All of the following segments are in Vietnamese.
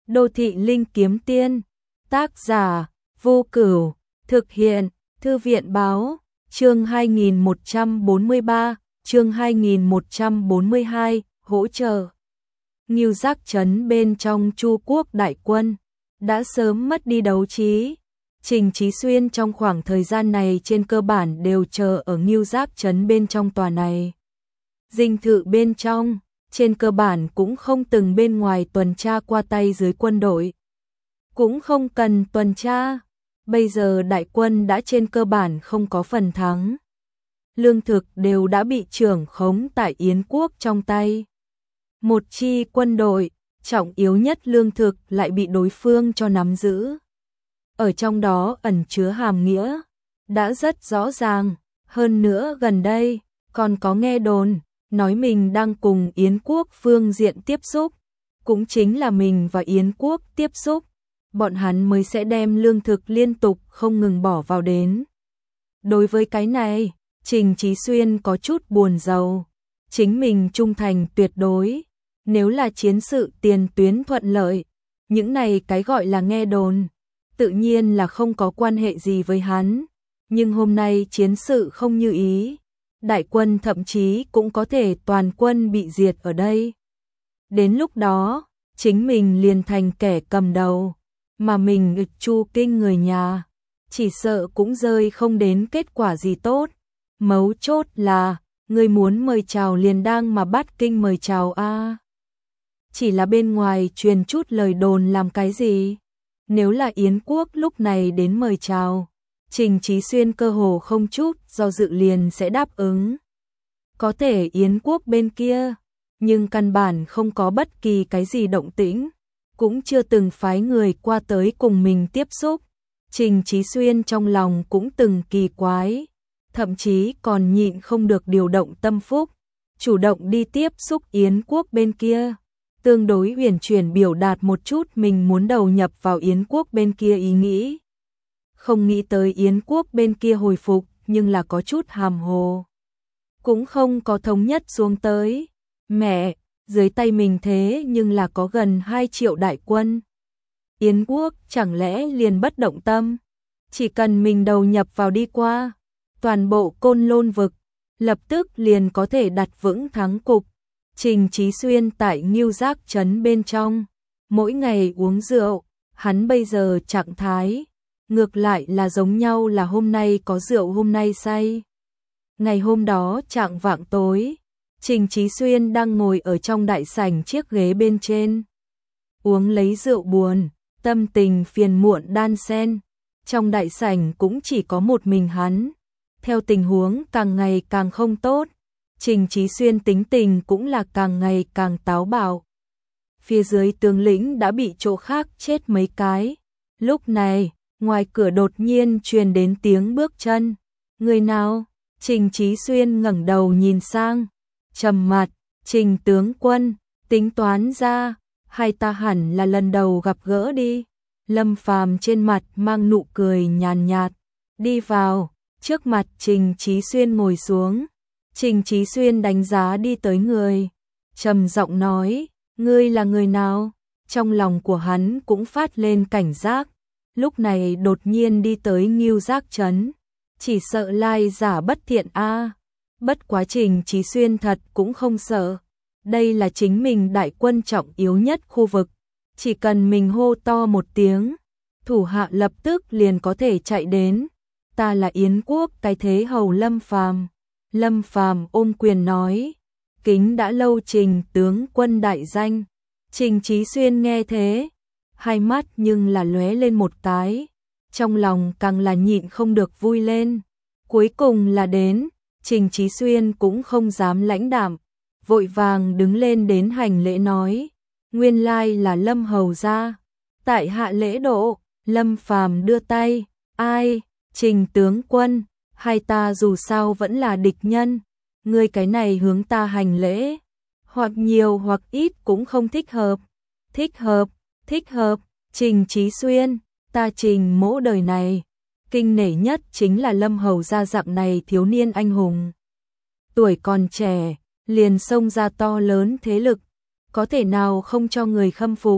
Đô thị linh kiếm tiên, tác giả, Vô Cửu, thực hiện, Thư viện báo, chương 2143, chương 2142, hỗ trợ. Ngưu Giác trấn bên trong Chu quốc đại quân, đã sớm mất đi đấu trí. Trình Chí Xuyên trong khoảng thời gian này trên cơ bản đều chờ ở Ngưu Giác trấn bên trong tòa này. Dinh thự bên trong, trên cơ bản cũng không từng bên ngoài tuần tra qua tay dưới quân đội. Cũng không cần tuần tra, bây giờ đại quân đã trên cơ bản không có phần thắng. Lương thực đều đã bị trưởng khống tại Yến quốc trong tay. Một chi quân đội, trọng yếu nhất lương thực lại bị đối phương cho nắm giữ. Ở trong đó ẩn chứa hàm nghĩa, đã rất rõ ràng, hơn nữa gần đây, còn có nghe đồn, nói mình đang cùng Yến quốc phương diện tiếp xúc, cũng chính là mình và Yến quốc tiếp xúc, bọn hắn mới sẽ đem lương thực liên tục không ngừng bỏ vào đến. Đối với cái này, Trình Chí Xuyên có chút buồn rầu, chính mình trung thành tuyệt đối, nếu là chiến sự tiền tuyến thuận lợi, những này cái gọi là nghe đồn, tự nhiên là không có quan hệ gì với hắn, nhưng hôm nay chiến sự không như ý, đại quân thậm chí cũng có thể toàn quân bị diệt ở đây. Đến lúc đó, chính mình liền thành kẻ cầm đầu, mà mình nghịch Chu kinh người nhà, chỉ sợ cũng rơi không đến kết quả gì tốt. Mấu chốt là, người muốn mời chào liền đang mà bắt kinh mời chào a. Chỉ là bên ngoài truyền chút lời đồn làm cái gì? Nếu là Yến quốc lúc này đến mời chào, Trình Chí Xuyên cơ hồ không chút do dự liền sẽ đáp ứng. Có thể Yến quốc bên kia, nhưng căn bản không có bất kỳ cái gì động tĩnh, cũng chưa từng phái người qua tới cùng mình tiếp xúc. Trình Chí Xuyên trong lòng cũng từng kỳ quái, thậm chí còn nhịn không được điều động tâm phúc, chủ động đi tiếp xúc Yến quốc bên kia, tương đối uyển chuyển biểu đạt một chút mình muốn đầu nhập vào Yến quốc bên kia ý nghĩ. Không nghĩ tới Yến quốc bên kia hồi phục, nhưng là có chút hàm hồ. Cũng không có thống nhất xuống tới. Mẹ, dưới tay mình thế nhưng là có gần 2 triệu đại quân. Yến quốc chẳng lẽ liền bất động tâm, chỉ cần mình đầu nhập vào đi qua, toàn bộ Côn Lôn vực, lập tức liền có thể đặt vững thắng cục. Trình Chí Xuyên tại Ngưu Giác trấn bên trong, mỗi ngày uống rượu, hắn bây giờ trạng thái, ngược lại là giống nhau là hôm nay có rượu hôm nay say. Ngày hôm đó chạng vạng tối, Trình Chí Xuyên đang ngồi ở trong đại sảnh chiếc ghế bên trên, uống lấy rượu buồn, tâm tình phiền muộn đan xen. Trong đại sảnh cũng chỉ có một mình hắn. Theo tình huống càng ngày càng không tốt, Trình Chí Xuyên tính tình cũng là càng ngày càng táo bạo. Phía dưới tướng lĩnh đã bị chỗ khác chết mấy cái. Lúc này, ngoài cửa đột nhiên truyền đến tiếng bước chân. Người nào? Trình Chí Xuyên ngẩng đầu nhìn sang, trầm mặt, Trình tướng quân, tính toán ra, hai ta hẳn là lần đầu gặp gỡ đi. Lâm Phàm trên mặt mang nụ cười nhàn nhạt, đi vào, trước mặt Trình Chí Xuyên ngồi xuống. Trình Chí Xuyên đánh giá đi tới người, trầm giọng nói, ngươi là người nào? Trong lòng của hắn cũng phát lên cảnh giác, lúc này đột nhiên đi tới Ngưu Giác trấn, chỉ sợ lai giả bất thiện a. Bất quá Trình Chí Xuyên thật cũng không sợ, đây là chính mình đại quân trọng yếu nhất khu vực, chỉ cần mình hô to một tiếng, thủ hạ lập tức liền có thể chạy đến. Ta là Yến quốc cái thế hầu Lâm Phàm. Lâm Phàm ôm quyền nói, kính đã lâu Trình tướng quân đại danh. Trình Chí Xuyên nghe thế, hai mắt nhưng là lóe lên một cái, trong lòng càng là nhịn không được vui lên. Cuối cùng là đến, Trình Chí Xuyên cũng không dám lãnh đạm, vội vàng đứng lên đến hành lễ nói, nguyên lai là Lâm hầu gia, tại hạ lễ độ. Lâm Phàm đưa tay, ai, Trình tướng quân, hai ta dù sao vẫn là địch nhân, ngươi cái này hướng ta hành lễ, hoặc nhiều hoặc ít cũng không thích hợp. Thích hợp, thích hợp, Trình Chí Xuyên, ta Trình mỗ đời này, kinh nể nhất chính là Lâm hầu gia dạng này thiếu niên anh hùng. Tuổi còn trẻ, liền xông ra to lớn thế lực, có thể nào không cho người khâm phục.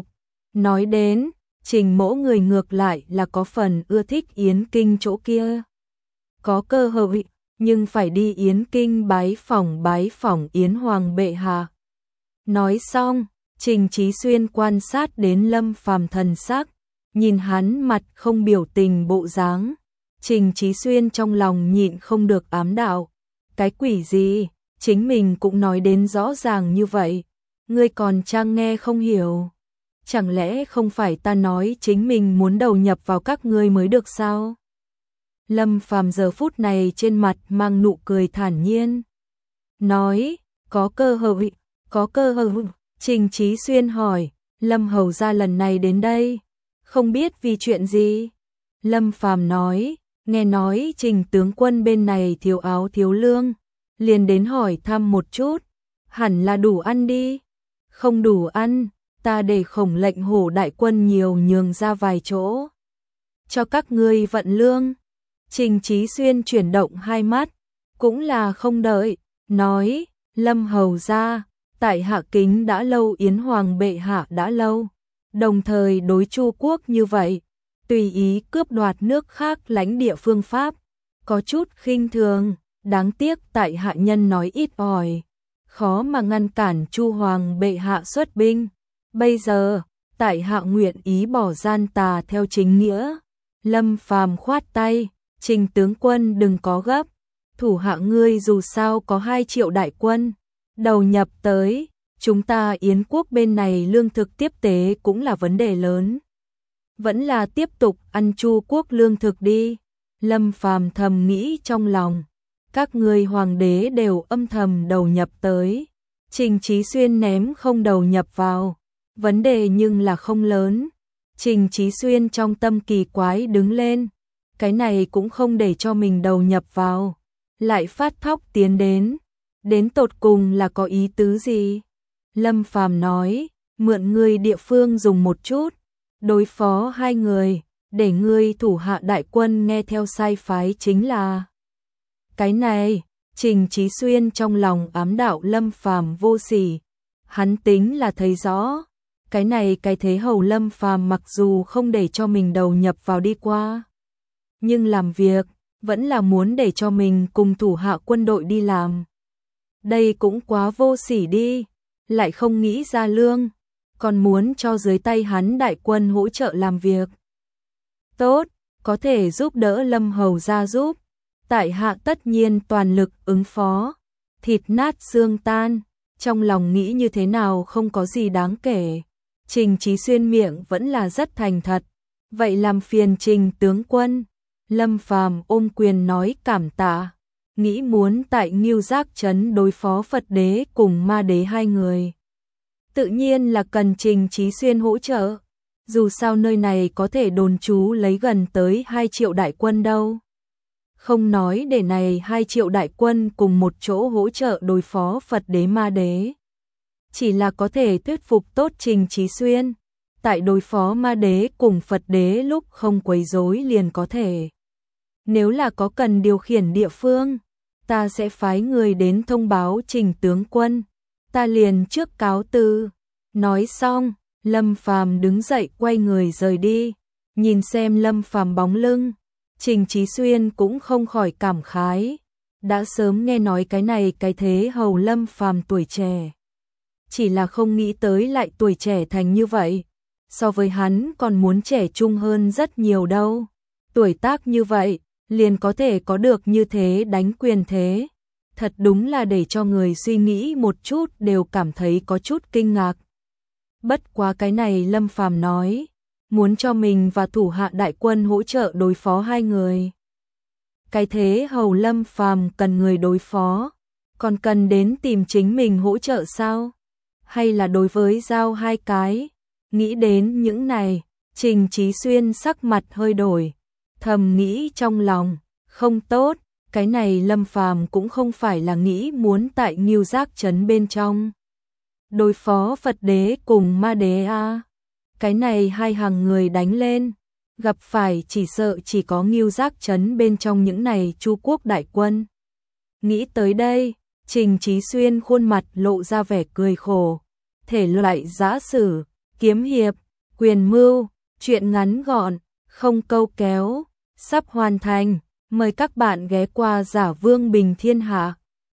Nói đến, Trình Mỗ người ngược lại là có phần ưa thích Yến Kinh chỗ kia. Có cơ hội, nhưng phải đi Yến Kinh bái phỏng Yến Hoàng bệ hạ. Nói xong, Trình Chí Xuyên quan sát đến Lâm Phàm thần sắc, nhìn hắn mặt không biểu tình bộ dáng. Trình Chí Xuyên trong lòng nhịn không được ám đạo. Cái quỷ gì, chính mình cũng nói đến rõ ràng như vậy. Ngươi còn chăng nghe không hiểu? Chẳng lẽ không phải ta nói chính mình muốn đầu nhập vào các ngươi mới được sao? Lâm Phàm giờ phút này trên mặt mang nụ cười thản nhiên. Nói, có cơ hội. Trình Chí Xuyên hỏi, Lâm hầu gia lần này đến đây, không biết vì chuyện gì? Lâm Phàm nói, nghe nói Trình tướng quân bên này thiếu áo thiếu lương, liền đến hỏi thăm một chút, hẳn là đủ ăn đi. Không đủ ăn, ta để Khổng lệnh Hổ đại quân nhiều nhường ra vài chỗ cho các ngươi vận lương. Trình Chí Xuyên chuyển động hai mắt, cũng là không đợi, nói, Lâm hầu gia, tại hạ kính đã lâu Yến Hoàng bệ hạ đã lâu, đồng thời đối Chu quốc như vậy, tùy ý cướp đoạt nước khác lãnh địa phương Pháp, có chút khinh thường, đáng tiếc tại hạ nhân nói ít ỏi, khó mà ngăn cản Chu Hoàng bệ hạ xuất binh. Bây giờ, tại hạ nguyện ý bỏ gian tà theo chính nghĩa. Lâm Phàm khoát tay, Trình tướng quân đừng có gấp, thủ hạ ngươi dù sao có 2 triệu đại quân đầu nhập tới, chúng ta Yến quốc bên này lương thực tiếp tế cũng là vấn đề lớn. Vẫn là tiếp tục ăn Chu quốc lương thực đi. Lâm Phàm thầm nghĩ trong lòng, các ngươi hoàng đế đều âm thầm đầu nhập tới, Trình Chí Xuyên ném không đầu nhập vào, vấn đề nhưng là không lớn. Trình Chí Xuyên trong tâm kỳ quái đứng lên, cái này cũng không để cho mình đầu nhập vào, lại phát thóc tiến đến tột cùng là có ý tứ gì? Lâm Phàm nói, mượn ngươi địa phương dùng một chút, đối phó 2 người, để ngươi thủ hạ đại quân nghe theo sai phái chính là. Cái này, Trình Chí Xuyên trong lòng ám đạo Lâm Phàm vô sỉ, hắn tính là thấy rõ, cái này cái thế hầu Lâm Phàm mặc dù không để cho mình đầu nhập vào đi qua, nhưng làm việc vẫn là muốn để cho mình cùng thủ hạ quân đội đi làm. Đây cũng quá vô sỉ đi, lại không nghĩ ra lương, còn muốn cho dưới tay hắn đại quân hỗ trợ làm việc. Tốt, có thể giúp đỡ Lâm hầu gia giúp, tại hạ tất nhiên toàn lực ứng phó. Thịt nát xương tan, trong lòng nghĩ như thế nào không có gì đáng kể. Trình Chí Xuyên miệng vẫn là rất thành thật, vậy làm phiền Trình tướng quân. Lâm Phàm ôm quyền nói cảm tạ, nghĩ muốn tại Ngưu Giác trấn đối phó Phật đế cùng Ma đế 2 người. Tự nhiên là cần Trình Chí Xuyên hỗ trợ, dù sao nơi này có thể đồn trú lấy gần tới 2 triệu đại quân đâu. Không nói để này 2 triệu đại quân cùng một chỗ hỗ trợ đối phó Phật đế Ma đế, chỉ là có thể thuyết phục tốt Trình Chí Xuyên, tại đối phó Ma đế cùng Phật đế lúc không quấy rối liền có thể. Nếu là có cần điều khiển địa phương, ta sẽ phái người đến thông báo Trình tướng quân, ta liền trước cáo từ. Nói xong, Lâm Phàm đứng dậy quay người rời đi, nhìn xem Lâm Phàm bóng lưng, Trình Chí Xuyên cũng không khỏi cảm khái, đã sớm nghe nói cái này cái thế hầu Lâm Phàm tuổi trẻ, chỉ là không nghĩ tới lại tuổi trẻ thành như vậy, so với hắn còn muốn trẻ trung hơn rất nhiều đâu. Tuổi tác như vậy, liền có thể có được như thế đánh quyền thế, thật đúng là để cho người suy nghĩ một chút đều cảm thấy có chút kinh ngạc. Bất quá cái này Lâm Phàm nói, muốn cho mình và thủ hạ đại quân hỗ trợ đối phó 2 người. Cái thế hầu Lâm Phàm cần người đối phó, còn cần đến tìm chính mình hỗ trợ sao? Hay là đối với giao 2 cái? Nghĩ đến những này, Trình Chí Xuyên sắc mặt hơi đổi, thầm nghĩ trong lòng, không tốt, cái này Lâm Phàm cũng không phải là nghĩ muốn tại Ngưu Giác trấn bên trong đối phó Phật đế cùng Ma đế a. Cái này 2 hàng người đánh lên, gặp phải chỉ sợ chỉ có Ngưu Giác trấn bên trong những này Chu quốc đại quân. Nghĩ tới đây, Trình Chí Xuyên khuôn mặt lộ ra vẻ cười khổ, thể loại giã sử, kiếm hiệp, Quyền mưu, chuyện ngắn gọn, không câu kéo, sắp hoàn thành. Mời các bạn ghé qua Giả Vương Bình Thiên Hạ.